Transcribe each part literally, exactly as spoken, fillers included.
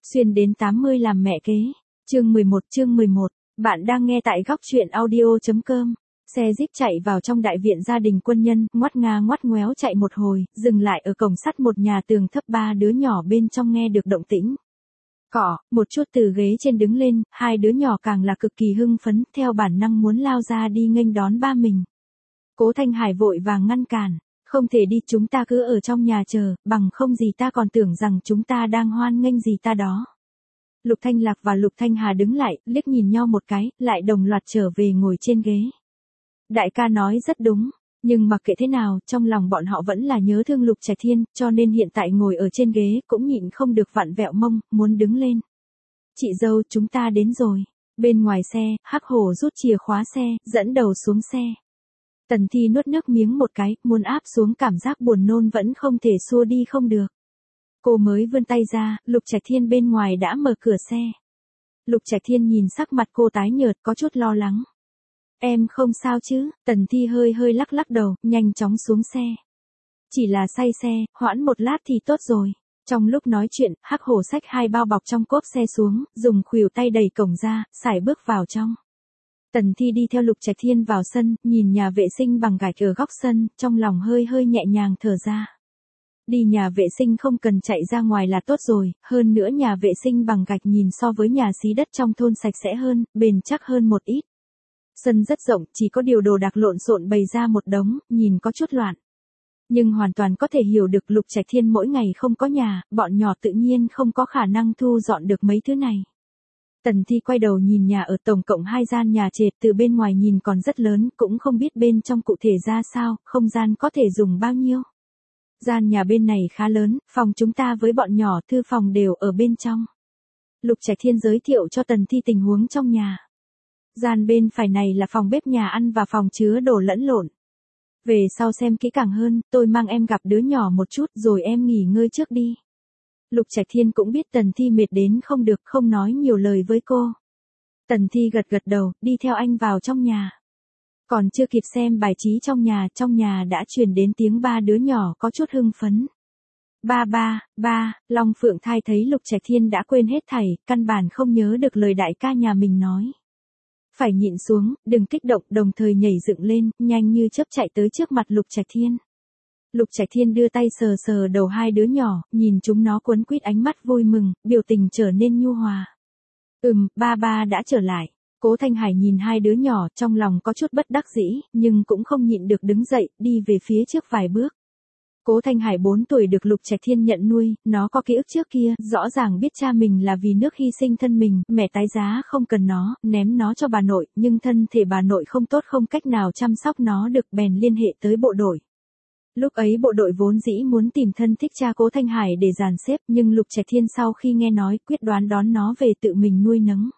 Xuyên đến tám mươi làm mẹ kế. Chương mười một, chương mười một. Bạn đang nghe tại góc truyện audio chấm com. Xe Jeep chạy vào trong đại viện gia đình quân nhân, ngoắt nga ngoắt ngoéo chạy một hồi, dừng lại ở cổng sắt một nhà tường thấp, ba đứa nhỏ bên trong nghe được động tĩnh. Cỏ, một chút từ ghế trên đứng lên, hai đứa nhỏ càng là cực kỳ hưng phấn, theo bản năng muốn lao ra đi nghênh đón ba mình. Cố Thanh Hải vội vàng ngăn cản. Không thể đi, chúng ta cứ ở trong nhà chờ, bằng không gì ta còn tưởng rằng chúng ta đang hoan nghênh gì ta đó. Lục Thanh Lạc và Lục Thanh Hà đứng lại, liếc nhìn nhau một cái, lại đồng loạt trở về ngồi trên ghế. Đại ca nói rất đúng, nhưng mặc kệ thế nào, trong lòng bọn họ vẫn là nhớ thương Lục Trạch Thiên, cho nên hiện tại ngồi ở trên ghế cũng nhịn không được vặn vẹo mông, muốn đứng lên. Chị dâu, chúng ta đến rồi. Bên ngoài xe, Hắc Hổ rút chìa khóa xe, dẫn đầu xuống xe. Tần Thi nuốt nước miếng một cái, muốn áp xuống cảm giác buồn nôn vẫn không thể xua đi không được. Cô mới vươn tay ra, Lục Trạch Thiên bên ngoài đã mở cửa xe. Lục Trạch Thiên nhìn sắc mặt cô tái nhợt, có chút lo lắng. Em không sao chứ? Tần Thi hơi hơi lắc lắc đầu, nhanh chóng xuống xe. Chỉ là say xe, hoãn một lát thì tốt rồi. Trong lúc nói chuyện, Hắc Hổ xách hai bao bọc trong cốp xe xuống, dùng khuỷu tay đẩy cổng ra, sải bước vào trong. Tần Thi đi theo Lục Trạch Thiên vào sân, nhìn nhà vệ sinh bằng gạch ở góc sân, trong lòng hơi hơi nhẹ nhàng thở ra. Đi nhà vệ sinh không cần chạy ra ngoài là tốt rồi, hơn nữa nhà vệ sinh bằng gạch nhìn so với nhà xí đất trong thôn sạch sẽ hơn, bền chắc hơn một ít. Sân rất rộng, chỉ có điều đồ đạc lộn xộn bày ra một đống, nhìn có chút loạn. Nhưng hoàn toàn có thể hiểu được Lục Trạch Thiên mỗi ngày không có nhà, bọn nhỏ tự nhiên không có khả năng thu dọn được mấy thứ này. Tần Thi quay đầu nhìn nhà ở, tổng cộng hai gian nhà trệt, từ bên ngoài nhìn còn rất lớn, cũng không biết bên trong cụ thể ra sao, không gian có thể dùng bao nhiêu. Gian nhà bên này khá lớn, phòng chúng ta với bọn nhỏ thư phòng đều ở bên trong. Lục Trạch Thiên giới thiệu cho Tần Thi tình huống trong nhà. Gian bên phải này là phòng bếp nhà ăn và phòng chứa đồ lẫn lộn. Về sau xem kỹ càng hơn, tôi mang em gặp đứa nhỏ một chút rồi em nghỉ ngơi trước đi. Lục Trạch Thiên cũng biết Tần Thi mệt đến không được, không nói nhiều lời với cô. Tần Thi gật gật đầu, đi theo anh vào trong nhà. Còn chưa kịp xem bài trí trong nhà, trong nhà đã truyền đến tiếng ba đứa nhỏ có chút hưng phấn. Ba ba, ba, Long Phượng Thai thấy Lục Trạch Thiên đã quên hết thảy, căn bản không nhớ được lời đại ca nhà mình nói. Phải nhịn xuống, đừng kích động, đồng thời nhảy dựng lên, nhanh như chớp chạy tới trước mặt Lục Trạch Thiên. Lục Trạch Thiên đưa tay sờ sờ đầu hai đứa nhỏ, nhìn chúng nó cuốn quýt ánh mắt vui mừng, biểu tình trở nên nhu hòa. Ừm, ba ba đã trở lại. Cố Thanh Hải nhìn hai đứa nhỏ, trong lòng có chút bất đắc dĩ, nhưng cũng không nhịn được đứng dậy, đi về phía trước vài bước. Cố Thanh Hải bốn tuổi được Lục Trạch Thiên nhận nuôi, nó có ký ức trước kia, rõ ràng biết cha mình là vì nước hy sinh thân mình, mẹ tái giá không cần nó, ném nó cho bà nội, nhưng thân thể bà nội không tốt, không cách nào chăm sóc nó được, bèn liên hệ tới bộ đội. Lúc ấy bộ đội vốn dĩ muốn tìm thân thích cha Cố Thanh Hải để dàn xếp, nhưng Lục Trạch Thiên sau khi nghe nói, quyết đoán đón nó về tự mình nuôi nấng.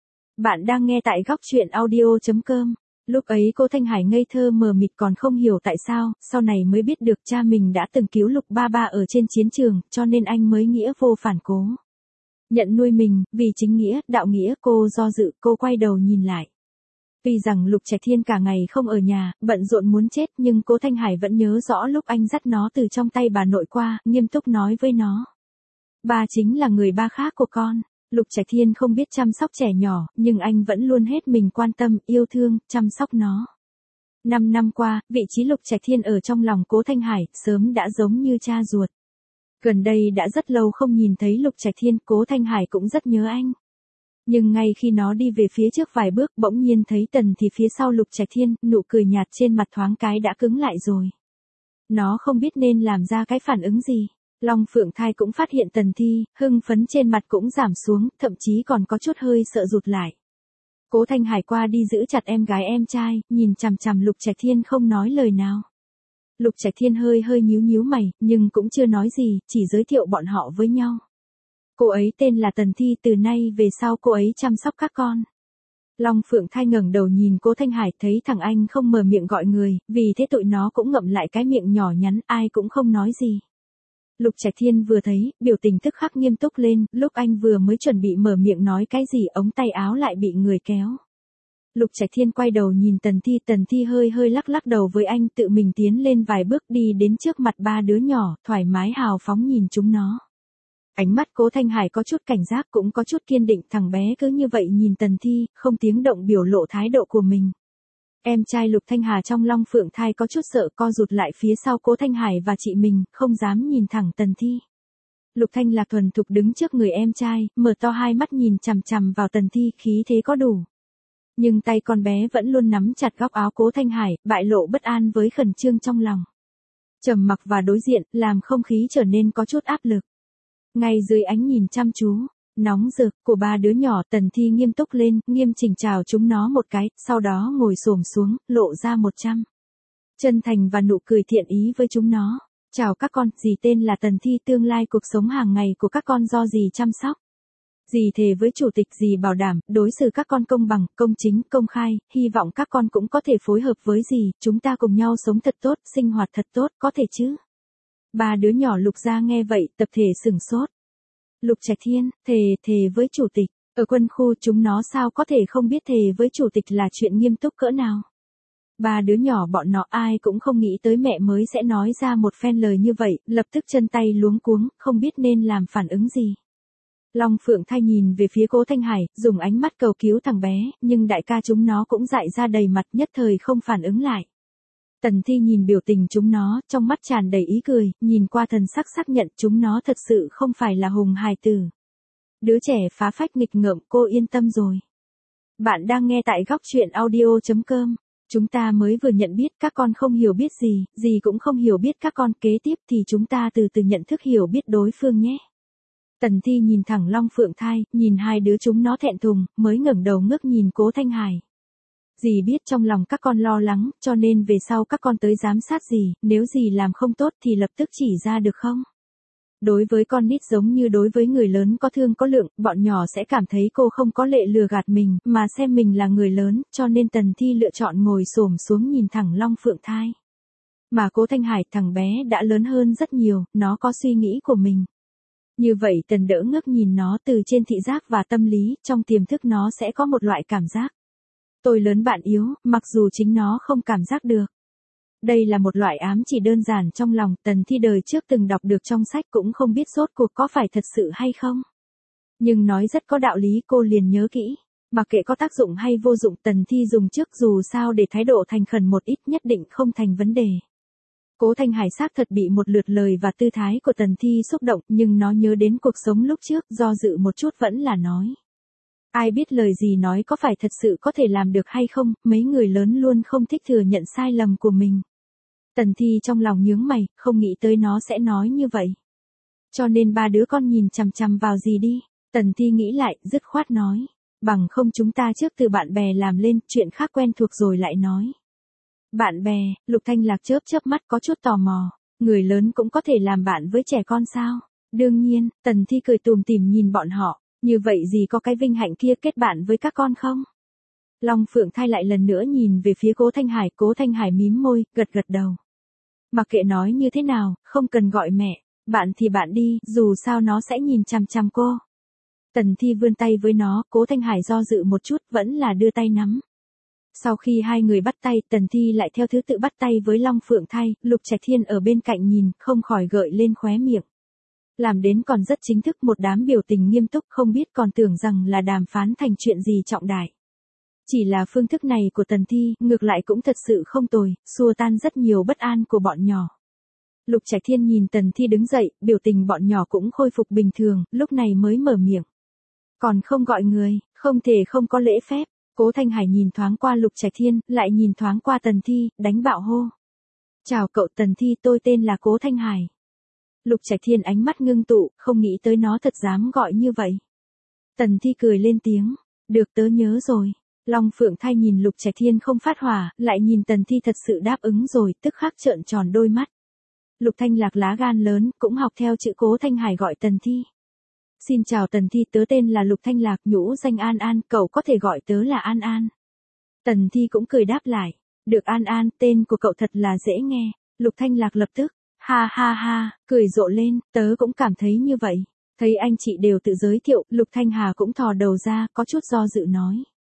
Bạn đang nghe tại góc truyện audio chấm com. Lúc ấy Cố Thanh Hải ngây thơ mờ mịt còn không hiểu tại sao, sau này mới biết được cha mình đã từng cứu Lục ba ba ở trên chiến trường, cho nên anh mới nghĩa vô phản cố. Nhận nuôi mình, vì chính nghĩa, đạo nghĩa, cô do dự, cô quay đầu nhìn lại. Vì rằng Lục Trạch Thiên cả ngày không ở nhà, bận rộn muốn chết, nhưng Cố Thanh Hải vẫn nhớ rõ lúc anh dắt nó từ trong tay bà nội qua, nghiêm túc nói với nó. Ba chính là người ba khác của con. Lục Trạch Thiên không biết chăm sóc trẻ nhỏ, nhưng anh vẫn luôn hết mình quan tâm, yêu thương, chăm sóc nó. Năm năm qua, vị trí Lục Trạch Thiên ở trong lòng Cố Thanh Hải, sớm đã giống như cha ruột. Gần đây đã rất lâu không nhìn thấy Lục Trạch Thiên, Cố Thanh Hải cũng rất nhớ anh. Nhưng ngay khi nó đi về phía trước vài bước, bỗng nhiên thấy Tần thì phía sau Lục Trạch Thiên, nụ cười nhạt trên mặt thoáng cái đã cứng lại rồi. Nó không biết nên làm ra cái phản ứng gì. Long Phượng Thai cũng phát hiện Tần Thi, hưng phấn trên mặt cũng giảm xuống, thậm chí còn có chút hơi sợ rụt lại. Cố Thanh Hải qua đi giữ chặt em gái em trai, nhìn chằm chằm Lục Trạch Thiên không nói lời nào. Lục Trạch Thiên hơi hơi nhíu nhíu mày, nhưng cũng chưa nói gì, chỉ giới thiệu bọn họ với nhau. Cô ấy tên là Tần Thi, từ nay về sau cô ấy chăm sóc các con. Long Phượng Thai ngẩng đầu nhìn Cố Thanh Hải, thấy thằng anh không mở miệng gọi người, vì thế tụi nó cũng ngậm lại cái miệng nhỏ nhắn, ai cũng không nói gì. Lục Trạch Thiên vừa thấy, biểu tình tức khắc nghiêm túc lên, lúc anh vừa mới chuẩn bị mở miệng nói cái gì, ống tay áo lại bị người kéo. Lục Trạch Thiên quay đầu nhìn Tần Thi, Tần Thi hơi hơi lắc lắc đầu với anh, tự mình tiến lên vài bước đi đến trước mặt ba đứa nhỏ, thoải mái hào phóng nhìn chúng nó. Ánh mắt Cố Thanh Hải có chút cảnh giác cũng có chút kiên định, thằng bé cứ như vậy nhìn Tần Thi, không tiếng động biểu lộ thái độ của mình. Em trai Lục Thanh Hà trong Long Phượng Thai có chút sợ, co rụt lại phía sau Cố Thanh Hải và chị mình, không dám nhìn thẳng Tần Thi. Lục Thanh Lạc thuần thục đứng trước người em trai, mở to hai mắt nhìn chằm chằm vào Tần Thi, khí thế có đủ. Nhưng tay con bé vẫn luôn nắm chặt góc áo Cố Thanh Hải, bại lộ bất an với khẩn trương trong lòng. Trầm mặc và đối diện, làm không khí trở nên có chút áp lực. Ngay dưới ánh nhìn chăm chú, nóng rực của ba đứa nhỏ, Tần Thi nghiêm túc lên, nghiêm chỉnh chào chúng nó một cái, sau đó ngồi xổm xuống, lộ ra một trăm chân thành và nụ cười thiện ý với chúng nó. Chào các con, dì tên là Tần Thi, tương lai cuộc sống hàng ngày của các con do dì chăm sóc. Dì thề với chủ tịch dì bảo đảm, đối xử các con công bằng, công chính, công khai, hy vọng các con cũng có thể phối hợp với dì, chúng ta cùng nhau sống thật tốt, sinh hoạt thật tốt, có thể chứ? Ba đứa nhỏ Lục gia nghe vậy, tập thể sửng sốt. Lục Trạch Thiên, thề, thề với chủ tịch, ở quân khu chúng nó sao có thể không biết thề với chủ tịch là chuyện nghiêm túc cỡ nào. Ba đứa nhỏ bọn nó ai cũng không nghĩ tới mẹ mới sẽ nói ra một phen lời như vậy, lập tức chân tay luống cuống, không biết nên làm phản ứng gì. Long Phượng Thai nhìn về phía Cố Thanh Hải, dùng ánh mắt cầu cứu thằng bé, nhưng đại ca chúng nó cũng dại ra đầy mặt, nhất thời không phản ứng lại. Tần Thi nhìn biểu tình chúng nó, trong mắt tràn đầy ý cười, nhìn qua thần sắc xác nhận chúng nó thật sự không phải là hùng hài tử. Đứa trẻ phá phách nghịch ngợm, cô yên tâm rồi. Bạn đang nghe tại góc truyện audio chấm com. Chúng ta mới vừa nhận biết các con không hiểu biết gì, gì cũng không hiểu biết các con, kế tiếp thì chúng ta từ từ nhận thức hiểu biết đối phương nhé. Tần Thi nhìn thẳng Long Phượng Thai, nhìn hai đứa chúng nó thẹn thùng, mới ngẩng đầu ngước nhìn Cố Thanh Hải. Dì biết trong lòng các con lo lắng, cho nên về sau các con tới giám sát dì, nếu dì làm không tốt thì lập tức chỉ ra được không? Đối với con nít giống như đối với người lớn có thương có lượng, bọn nhỏ sẽ cảm thấy cô không có lệ lừa gạt mình, mà xem mình là người lớn, cho nên Tần Thi lựa chọn ngồi xổm xuống nhìn thẳng Long Phượng Thai. Mà Cố Thanh Hải, thằng bé đã lớn hơn rất nhiều, nó có suy nghĩ của mình. Như vậy Tần đỡ ngước nhìn nó từ trên thị giác và tâm lý, trong tiềm thức nó sẽ có một loại cảm giác. Tôi lớn bạn yếu, mặc dù chính nó không cảm giác được. Đây là một loại ám chỉ đơn giản trong lòng, Tần Thi đời trước từng đọc được trong sách cũng không biết rốt cuộc có phải thật sự hay không. Nhưng nói rất có đạo lý, cô liền nhớ kỹ. Mặc kệ có tác dụng hay vô dụng, Tần Thi dùng trước dù sao để thái độ thành khẩn một ít nhất định không thành vấn đề. Cố Thanh Hải xác thật bị một lượt lời và tư thái của Tần Thi xúc động, nhưng nó nhớ đến cuộc sống lúc trước, do dự một chút vẫn là nói. Ai biết lời gì nói có phải thật sự có thể làm được hay không, mấy người lớn luôn không thích thừa nhận sai lầm của mình. Tần Thi trong lòng nhướng mày, không nghĩ tới nó sẽ nói như vậy. Cho nên ba đứa con nhìn chằm chằm vào gì đi. Tần Thi nghĩ lại, dứt khoát nói. Bằng không chúng ta trước từ bạn bè làm lên, chuyện khác quen thuộc rồi lại nói. Bạn bè, Lục Thanh Lạc chớp chớp mắt có chút tò mò. Người lớn cũng có thể làm bạn với trẻ con sao? Đương nhiên, Tần Thi cười tùm tìm nhìn bọn họ. Như vậy gì có cái vinh hạnh kia kết bạn với các con không? Long Phượng Thai lại lần nữa nhìn về phía Cố Thanh Hải, Cố Thanh Hải mím môi, gật gật đầu. Mặc kệ nói như thế nào, không cần gọi mẹ, bạn thì bạn đi, dù sao nó sẽ nhìn chằm chằm cô. Tần Thi vươn tay với nó, Cố Thanh Hải do dự một chút, vẫn là đưa tay nắm. Sau khi hai người bắt tay, Tần Thi lại theo thứ tự bắt tay với Long Phượng Thai, Lục Trạch Thiên ở bên cạnh nhìn, không khỏi gợi lên khóe miệng. Làm đến còn rất chính thức, một đám biểu tình nghiêm túc, không biết còn tưởng rằng là đàm phán thành chuyện gì trọng đại. Chỉ là phương thức này của Tần Thi, ngược lại cũng thật sự không tồi, xua tan rất nhiều bất an của bọn nhỏ. Lục Trạch Thiên nhìn Tần Thi đứng dậy, biểu tình bọn nhỏ cũng khôi phục bình thường, lúc này mới mở miệng. Còn không gọi người, không thể không có lễ phép. Cố Thanh Hải nhìn thoáng qua Lục Trạch Thiên, lại nhìn thoáng qua Tần Thi, đánh bạo hô. Chào cậu Tần Thi, tôi tên là Cố Thanh Hải. Lục Trạch Thiên ánh mắt ngưng tụ, không nghĩ tới nó thật dám gọi như vậy. Tần Thi cười lên tiếng, được tớ nhớ rồi. Long Phượng Thai nhìn Lục Trạch Thiên không phát hỏa, lại nhìn Tần Thi thật sự đáp ứng rồi, tức khắc trợn tròn đôi mắt. Lục Thanh Lạc lá gan lớn, cũng học theo chữ Cố Thanh Hải gọi Tần Thi. Xin chào Tần Thi, tớ tên là Lục Thanh Lạc, nhũ danh An An, cậu có thể gọi tớ là An An. Tần Thi cũng cười đáp lại, được An An, tên của cậu thật là dễ nghe. Lục Thanh Lạc lập tức, ha ha ha, cười rộ lên, tớ cũng cảm thấy như vậy. Thấy anh chị đều tự giới thiệu, Lục Thanh Hà cũng thò đầu ra, có chút do dự nói.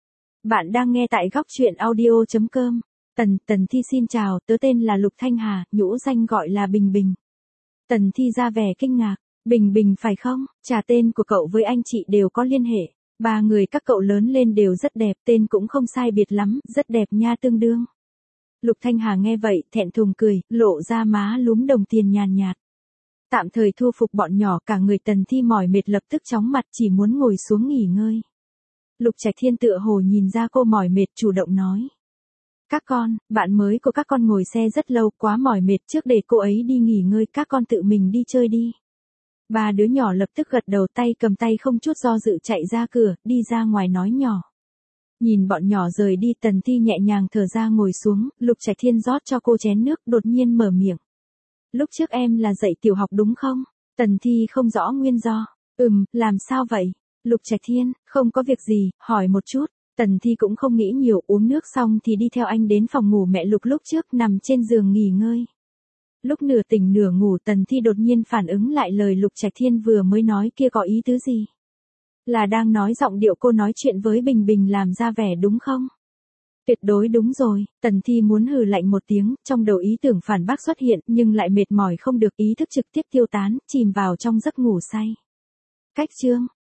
Bạn đang nghe tại góc truyện audio chấm com. Tần, Tần Thi xin chào, tớ tên là Lục Thanh Hà, nhũ danh gọi là Bình Bình. Tần Thi ra vẻ kinh ngạc, Bình Bình phải không? Chà, tên của cậu với anh chị đều có liên hệ. Ba người các cậu lớn lên đều rất đẹp, tên cũng không sai biệt lắm, rất đẹp nha, tương đương. Lục Thanh Hà nghe vậy, thẹn thùng cười, lộ ra má lúm đồng tiền nhàn nhạt. Tạm thời thu phục bọn nhỏ, cả người Tần Thi mỏi mệt lập tức chóng mặt, chỉ muốn ngồi xuống nghỉ ngơi. Lục Trạch Thiên tựa hồ nhìn ra cô mỏi mệt, chủ động nói. Các con, bạn mới của các con ngồi xe rất lâu, quá mỏi mệt, trước để cô ấy đi nghỉ ngơi, các con tự mình đi chơi đi. Ba đứa nhỏ lập tức gật đầu, tay cầm tay không chút do dự chạy ra cửa, đi ra ngoài nói nhỏ. Nhìn bọn nhỏ rời đi, Tần Thi nhẹ nhàng thở ra ngồi xuống, Lục Trạch Thiên rót cho cô chén nước, đột nhiên mở miệng. Lúc trước em là dạy tiểu học đúng không? Tần Thi không rõ nguyên do. Ừm, làm sao vậy? Lục Trạch Thiên, không có việc gì, hỏi một chút. Tần Thi cũng không nghĩ nhiều, uống nước xong thì đi theo anh đến phòng ngủ mẹ Lục, lúc trước nằm trên giường nghỉ ngơi. Lúc nửa tỉnh nửa ngủ, Tần Thi đột nhiên phản ứng lại lời Lục Trạch Thiên vừa mới nói kia có ý tứ gì? Là đang nói giọng điệu cô nói chuyện với Bình Bình làm ra vẻ đúng không? Tuyệt đối đúng rồi, Tần Thi muốn hừ lạnh một tiếng, trong đầu ý tưởng phản bác xuất hiện, nhưng lại mệt mỏi không được, ý thức trực tiếp tiêu tán, chìm vào trong giấc ngủ say. Cách chương